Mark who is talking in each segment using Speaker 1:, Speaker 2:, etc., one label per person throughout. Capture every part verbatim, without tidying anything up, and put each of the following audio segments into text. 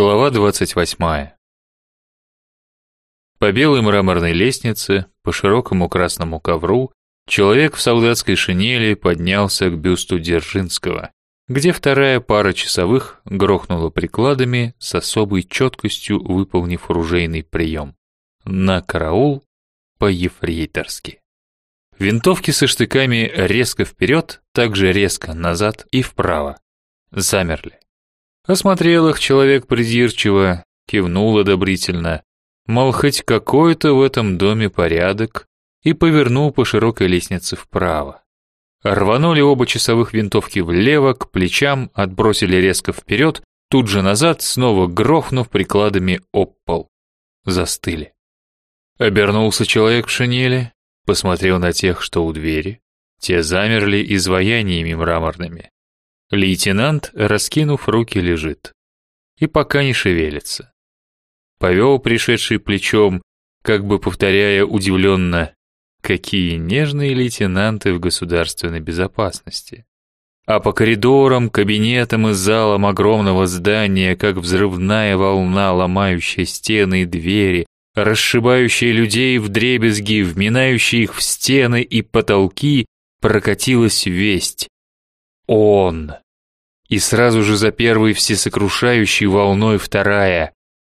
Speaker 1: Глава двадцать восьмая. По белой мраморной лестнице, по широкому красному ковру, человек в солдатской шинели поднялся к бюсту Дзержинского, где вторая пара часовых грохнула прикладами с особой четкостью, выполнив оружейный прием. На караул по-ефрейторски. Винтовки со штыками резко вперед, также резко назад и вправо. Замерли. Осмотрел их человек придирчиво, кивнул одобрительно, мол, хоть какой-то в этом доме порядок, и повернул по широкой лестнице вправо. Рванули оба часовых винтовки влево, к плечам, отбросили резко вперед, тут же назад, снова грохнув прикладами об пол. Застыли. Обернулся человек в шинели, посмотрел на тех, что у двери. Те замерли изваяниями мраморными. Лейтенант, раскинув руки, лежит. И пока не шевелится. Повел пришедший плечом, как бы повторяя удивленно: какие нежные лейтенанты в государственной безопасности. А по коридорам, кабинетам и залам огромного здания, как взрывная волна, ломающая стены и двери, расшибающая людей вдребезги, вминающая их в стены и потолки, прокатилась весть: он. И сразу же за первой всесокрушающей волной вторая: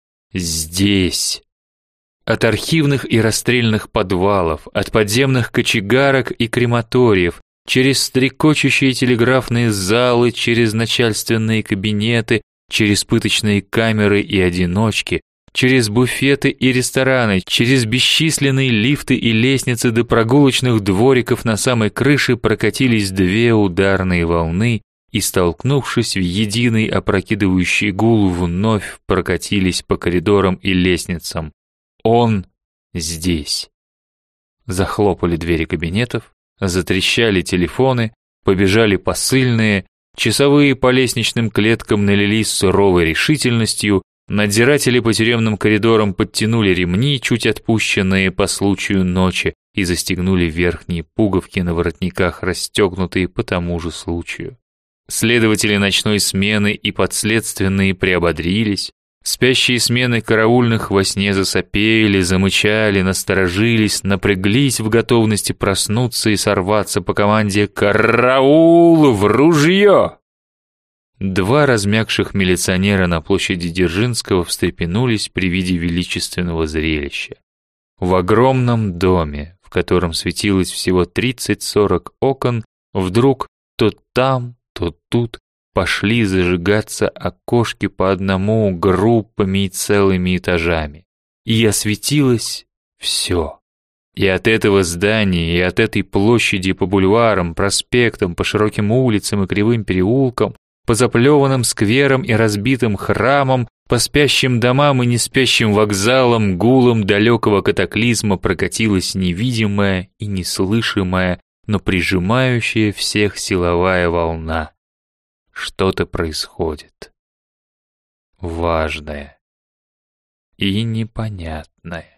Speaker 1: здесь. От архивных и расстрельных подвалов, от подземных кочегарок и крематориев, через стрекочущие телеграфные залы, через начальственные кабинеты, через пыточные камеры и одиночки, через буфеты и рестораны, через бесчисленные лифты и лестницы до прогулочных двориков на самой крыше прокатились две ударные волны и, столкнувшись в единый опрокидывающий гул, вновь прокатились по коридорам и лестницам. Он здесь. Захлопали двери кабинетов, затрещали телефоны, побежали посыльные, часовые по лестничным клеткам налились суровой решительностью, надзиратели по тюремным коридорам подтянули ремни, чуть отпущенные по случаю ночи, и застегнули верхние пуговки на воротниках, расстегнутые по тому же случаю. Следователи ночной смены и подследственные приободрились, спящие смены караульных во сне засопели, замычали, насторожились, напряглись в готовности проснуться и сорваться по команде «Караул! В ружье!». Два размягших милиционера на площади Дзержинского встрепенулись при виде величественного зрелища. В огромном доме, в котором светилось всего тридцать-сорок окон, вдруг то там, то тут пошли зажигаться окошки по одному, группами и целыми этажами. И осветилось все. И от этого здания, и от этой площади по бульварам, проспектам, по широким улицам и кривым переулкам, по заплеванным скверам и разбитым храмам, по спящим домам и неспящим вокзалам, гулом далекого катаклизма прокатилась невидимая и неслышимая, но прижимающая всех силовая волна. Что-то происходит. Важное и непонятное.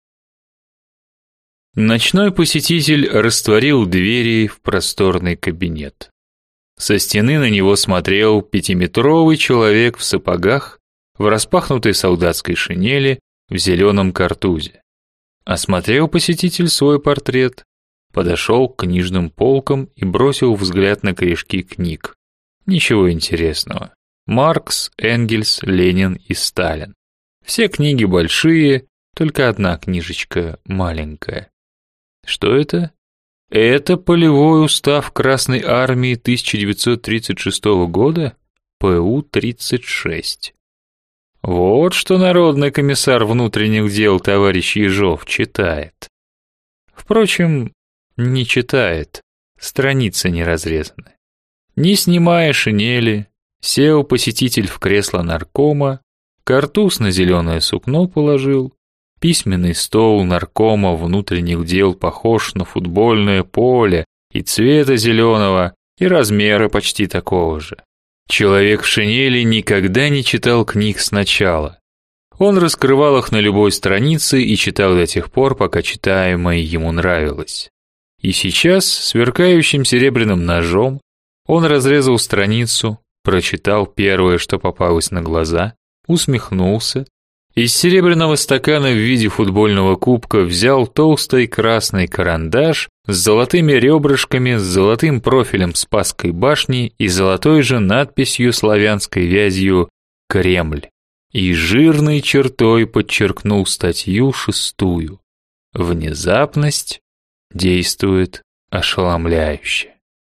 Speaker 1: Ночной посетитель растворил двери в просторный кабинет. Со стены на него смотрел пятиметровый человек в сапогах, в распахнутой солдатской шинели, в зеленом картузе. Осмотрел посетитель свой портрет, подошел к книжным полкам и бросил взгляд на корешки книг. Ничего интересного. Маркс, Энгельс, Ленин и Сталин. Все книги большие, только одна книжечка маленькая. Что это? Это полевой устав Красной армии тысяча девятьсот тридцать шестого года, Пэ У тридцать шесть. Вот что народный комиссар внутренних дел товарищ Ежов читает. Впрочем, не читает, страницы не разрезаны. Не снимая шинели, сел посетитель в кресло наркома, картуз на зеленое сукно положил. Письменный стол наркома внутренних дел похож на футбольное поле, и цвета зеленого, и размера почти такого же. Человек в шинели никогда не читал книг сначала. Он раскрывал их на любой странице и читал до тех пор, пока читаемое ему нравилось. И сейчас, сверкающим серебряным ножом, он разрезал страницу, прочитал первое, что попалось на глаза, усмехнулся, из серебряного стакана в виде футбольного кубка взял толстый красный карандаш с золотыми ребрышками, с золотым профилем Спасской башни и золотой же надписью славянской вязью «Кремль» и жирной чертой подчеркнул статью шестую. Внезапность действует ошеломляюще.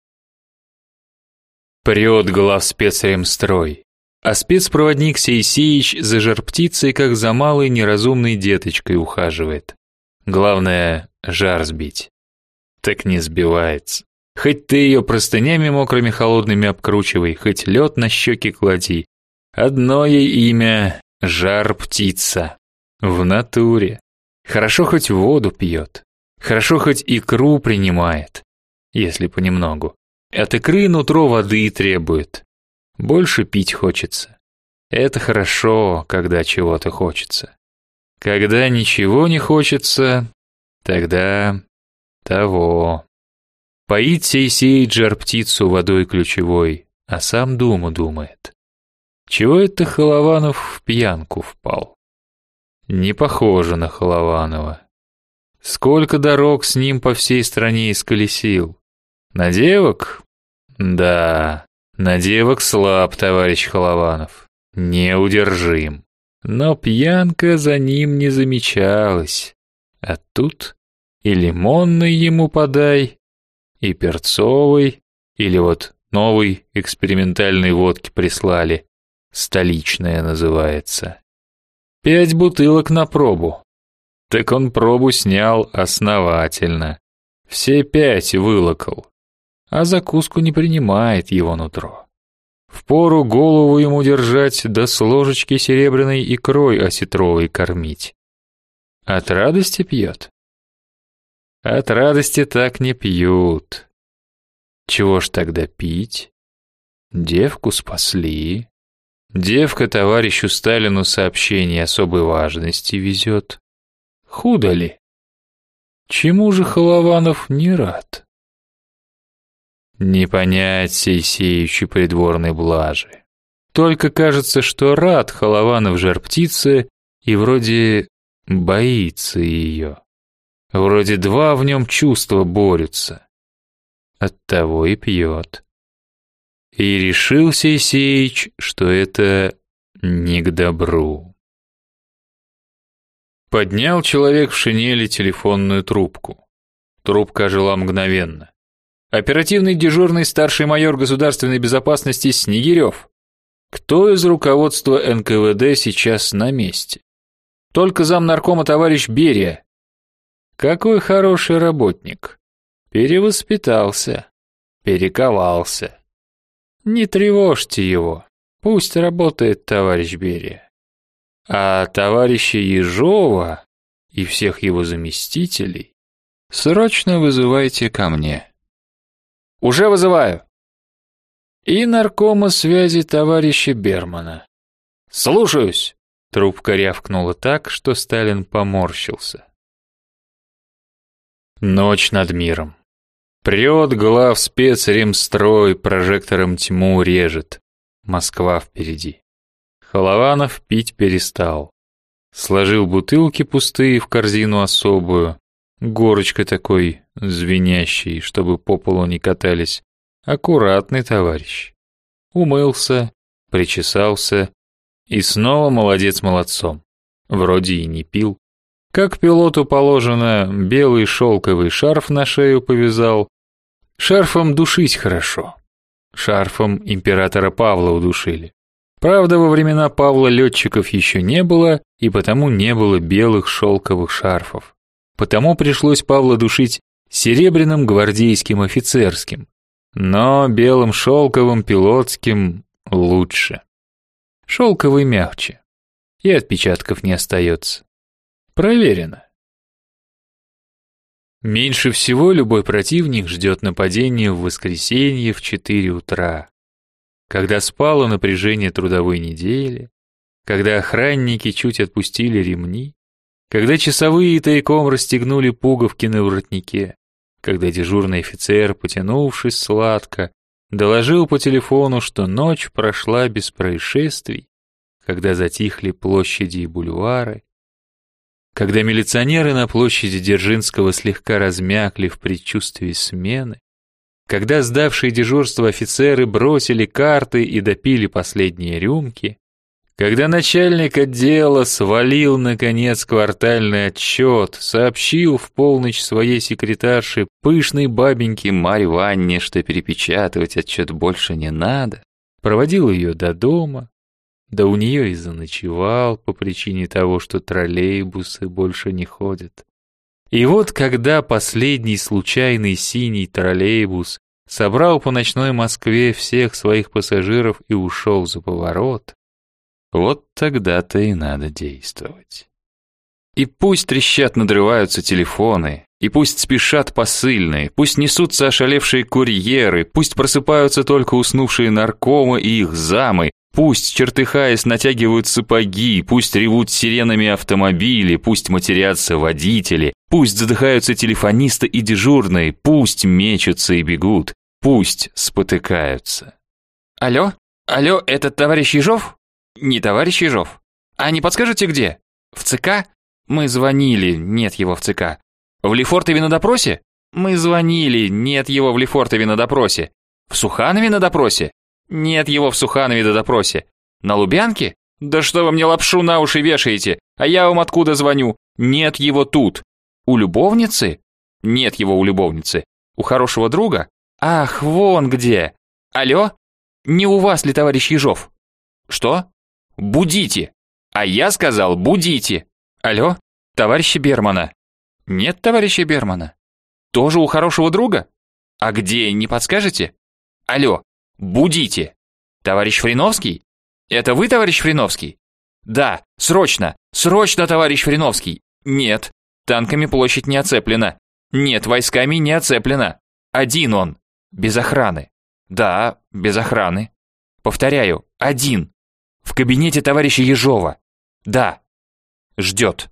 Speaker 1: Прет главспецремстрой, а спецпроводник Сейсеич за жар-птицей, как за малой неразумной деточкой ухаживает. Главное — жар сбить. Так не сбивается. Хоть ты ее простынями мокрыми холодными обкручивай, хоть лед на щеки клади. Одно ей имя — жар-птица. В натуре. Хорошо хоть воду пьет. Хорошо хоть икру принимает. Если понемногу. От икры нутро воды требует. Больше пить хочется. Это хорошо, когда чего-то хочется. Когда ничего не хочется, тогда того. Поит Сейсеич жар-птицу водой ключевой, а сам думу думает. Чего это Холованов в пьянку впал? Не похоже на Холованова. Сколько дорог с ним по всей стране исколесил. На девок? Да, на девок слаб товарищ Холованов. Неудержим. Но пьянка за ним не замечалась. А тут и лимонный ему подай, и перцовый, или вот новый экспериментальной водки прислали. Столичная называется. Пять бутылок на пробу. Так он пробу снял основательно. Все пять вылокал. А закуску не принимает его нутро. Впору голову ему держать, да с ложечки серебряной икрой осетровой кормить. От радости пьет? От радости так не пьют. Чего ж тогда пить? Девку спасли. Девка товарищу Сталину сообщение особой важности везет. Худо ли? Чему же Холованов не рад? Не понять Сейсеичу придворной блажи. Только кажется, что рад Холованов жар-птице и вроде боится ее. Вроде два в нем чувства борются. Оттого и пьет. И решил Сейсеич, что это не к добру. Поднял человек в шинели телефонную трубку. Трубка ожила мгновенно. Оперативный дежурный старший майор государственной безопасности Снегирев. Кто из руководства эн ка вэ дэ сейчас на месте? Только замнаркома товарищ Берия. Какой хороший работник. Перевоспитался, перековался. Не тревожьте его, пусть работает товарищ Берия. А товарища Ежова и всех его заместителей срочно вызывайте ко мне. Уже вызываю. И наркома связи товарища Бермана. Слушаюсь. Трубка рявкнула так, что Сталин поморщился. Ночь над миром. Прет главспецремстрой, прожектором тьму режет. Москва впереди. Холованов пить перестал. Сложил бутылки пустые в корзину особую. Горочкой такой, звенящей, чтобы по полу не катались. Аккуратный товарищ. Умылся, причесался. И снова молодец молодцом. Вроде и не пил. Как пилоту положено, белый шелковый шарф на шею повязал. Шарфом душить хорошо. Шарфом императора Павла удушили. Правда, во времена Павла летчиков еще не было, и потому не было белых шелковых шарфов. Потому пришлось Павла душить серебряным гвардейским офицерским. Но белым шелковым пилотским лучше. Шелковый мягче. И отпечатков не остается. Проверено. Меньше всего любой противник ждет нападения в воскресенье в четыре утра, когда спало напряжение трудовой недели, когда охранники чуть отпустили ремни, когда часовые тайком расстегнули пуговки на воротнике, когда дежурный офицер, потянувшись сладко, доложил по телефону, что ночь прошла без происшествий, когда затихли площади и бульвары, когда милиционеры на площади Дзержинского слегка размякли в предчувствии смены, когда сдавшие дежурство офицеры бросили карты и допили последние рюмки, когда начальник отдела свалил, наконец, квартальный отчет, сообщил в полночь своей секретарше, пышной бабеньке Марье Ванне, что перепечатывать отчет больше не надо, проводил ее до дома, да у нее и заночевал по причине того, что троллейбусы больше не ходят. И вот когда последний случайный синий троллейбус собрал по ночной Москве всех своих пассажиров и ушел за поворот, вот тогда-то и надо действовать. И пусть трещат, надрываются телефоны, и пусть спешат посыльные, пусть несутся ошалевшие курьеры, пусть просыпаются только уснувшие наркомы и их замы, пусть, чертыхаясь, натягивают сапоги, пусть ревут сиренами автомобили, пусть матерятся водители, пусть задыхаются телефонисты и дежурные, пусть мечутся и бегут, пусть спотыкаются. Алло? Алло, это товарищ Ежов? Не товарищ Ежов. А не подскажете где? В ЦК? Мы звонили, нет его в ЦК. В Лефортове на допросе? Мы звонили, нет его в Лефортове на допросе. В Суханове на допросе? Нет его в Суханове на допросе. На Лубянке? Да что вы мне лапшу на уши вешаете? А я вам откуда звоню? Нет его тут. У любовницы? Нет его у любовницы. У хорошего друга? Ах, вон где. Алло? Не у вас ли товарищ Ежов? Что? Будите. А я сказал, будите. Алло? Товарища Бермана. Нет товарища Бермана. Тоже у хорошего друга? А где, не подскажете? Алло, будите. Товарищ Фриновский? Это вы, товарищ Фриновский? Да, срочно, срочно, товарищ Фриновский. Нет, танками площадь не оцеплена. Нет, войсками не оцеплена. Один он, без охраны. Да, без охраны. Повторяю, один. В кабинете товарища Ежова. Да. Ждет.